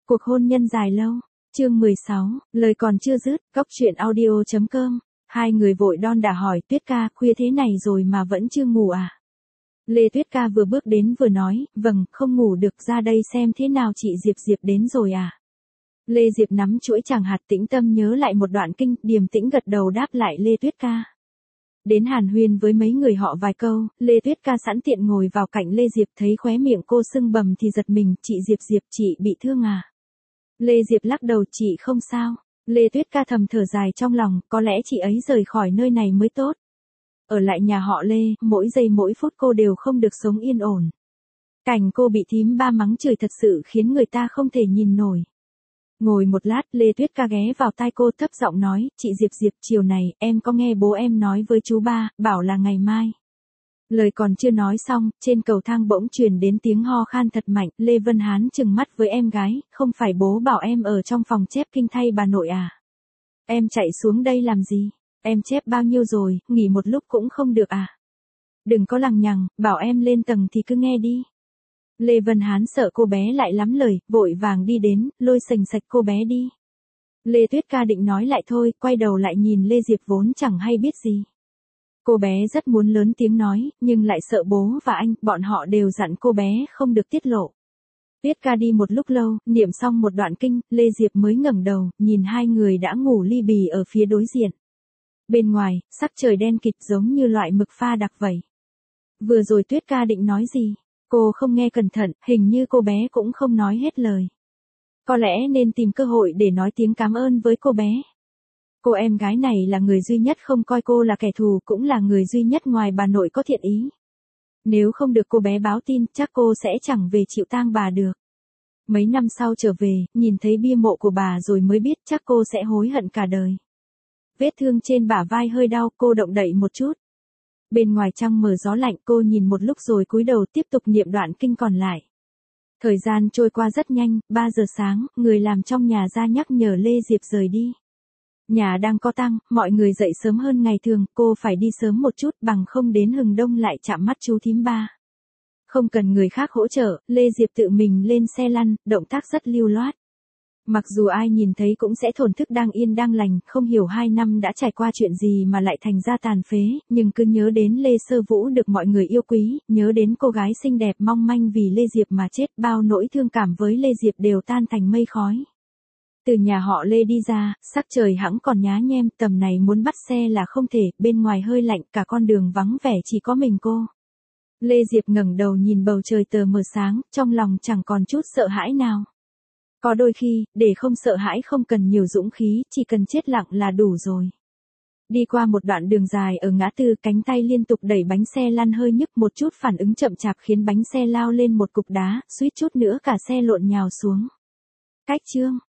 Cuộc hôn nhân dài lâu. Chương 16, lời còn chưa dứt, Cóc Truyện Audio.com. Hai người vội đon đả hỏi Tuyết ca, khuya thế này rồi mà vẫn chưa ngủ à? Lê Tuyết ca vừa bước đến vừa nói, vâng, không ngủ được, ra đây xem thế nào chị Diệp đến rồi à? Lê Diệp nắm chuỗi tràng hạt tĩnh tâm nhớ lại một đoạn kinh, điềm tĩnh gật đầu đáp lại Lê Tuyết ca. Đến hàn huyên với mấy người họ vài câu, Lê Tuyết ca sẵn tiện ngồi vào cạnh Lê Diệp, thấy khóe miệng cô sưng bầm thì giật mình, chị Diệp, chị bị thương à? Lê Diệp lắc đầu, chị không sao. Lê Tuyết ca thầm thở dài trong lòng, có lẽ chị ấy rời khỏi nơi này mới tốt. Ở lại nhà họ Lê, mỗi giây mỗi phút cô đều không được sống yên ổn. Cảnh cô bị thím ba mắng chửi thật sự khiến người ta không thể nhìn nổi. Ngồi một lát, Lê Tuyết ca ghé vào tai cô thấp giọng nói, chị Diệp, chiều này, em có nghe bố em nói với chú ba, bảo là ngày mai. Lời còn chưa nói xong, trên cầu thang bỗng truyền đến tiếng ho khan thật mạnh, Lê Vân Hán trừng mắt với em gái, không phải bố bảo em ở trong phòng chép kinh thay bà nội à? Em chạy xuống đây làm gì? Em chép bao nhiêu rồi, nghỉ một lúc cũng không được à? Đừng có lằng nhằng, bảo em lên tầng thì cứ nghe đi. Lê Vân Hán sợ cô bé lại lắm lời, vội vàng đi đến, lôi sành sạch cô bé đi. Lê Tuyết ca định nói lại thôi, quay đầu lại nhìn Lê Diệp vốn chẳng hay biết gì. Cô bé rất muốn lớn tiếng nói, nhưng lại sợ bố và anh, bọn họ đều dặn cô bé không được tiết lộ. Tuyết ca đi một lúc lâu, niệm xong một đoạn kinh, Lê Diệp mới ngẩng đầu, nhìn hai người đã ngủ li bì ở phía đối diện. Bên ngoài, sắc trời đen kịt giống như loại mực pha đặc vậy. Vừa rồi Tuyết ca định nói gì? Cô không nghe cẩn thận, hình như cô bé cũng không nói hết lời. Có lẽ nên tìm cơ hội để nói tiếng cảm ơn với cô bé. Cô em gái này là người duy nhất không coi cô là kẻ thù, cũng là người duy nhất ngoài bà nội có thiện ý. Nếu không được cô bé báo tin, chắc cô sẽ chẳng về chịu tang bà được. Mấy năm sau trở về, nhìn thấy bia mộ của bà rồi mới biết chắc cô sẽ hối hận cả đời. Vết thương trên bả vai hơi đau, cô động đậy một chút. Bên ngoài trăng mờ gió lạnh, cô nhìn một lúc rồi cúi đầu tiếp tục niệm đoạn kinh còn lại. Thời gian trôi qua rất nhanh, 3 giờ sáng, người làm trong nhà ra nhắc nhở Lê Diệp rời đi. Nhà đang có tang, mọi người dậy sớm hơn ngày thường, cô phải đi sớm một chút bằng không đến hừng đông lại chạm mắt chú thím ba. Không cần người khác hỗ trợ, Lê Diệp tự mình lên xe lăn, động tác rất lưu loát. Mặc dù ai nhìn thấy cũng sẽ thổn thức đang yên đang lành, không hiểu 2 năm đã trải qua chuyện gì mà lại thành ra tàn phế, nhưng cứ nhớ đến Lê Sơ Vũ được mọi người yêu quý, nhớ đến cô gái xinh đẹp mong manh vì Lê Diệp mà chết, bao nỗi thương cảm với Lê Diệp đều tan thành mây khói. Từ nhà họ Lê đi ra, sắc trời hẵng còn nhá nhem, tầm này muốn bắt xe là không thể, bên ngoài hơi lạnh, cả con đường vắng vẻ chỉ có mình cô. Lê Diệp ngẩng đầu nhìn bầu trời tờ mờ sáng, trong lòng chẳng còn chút sợ hãi nào. Có đôi khi, để không sợ hãi không cần nhiều dũng khí, chỉ cần chết lặng là đủ rồi. Đi qua một đoạn đường dài ở ngã tư, cánh tay liên tục đẩy bánh xe lăn hơi nhức, một chút phản ứng chậm chạp khiến bánh xe lao lên một cục đá, suýt chút nữa cả xe lộn nhào xuống. Cách chương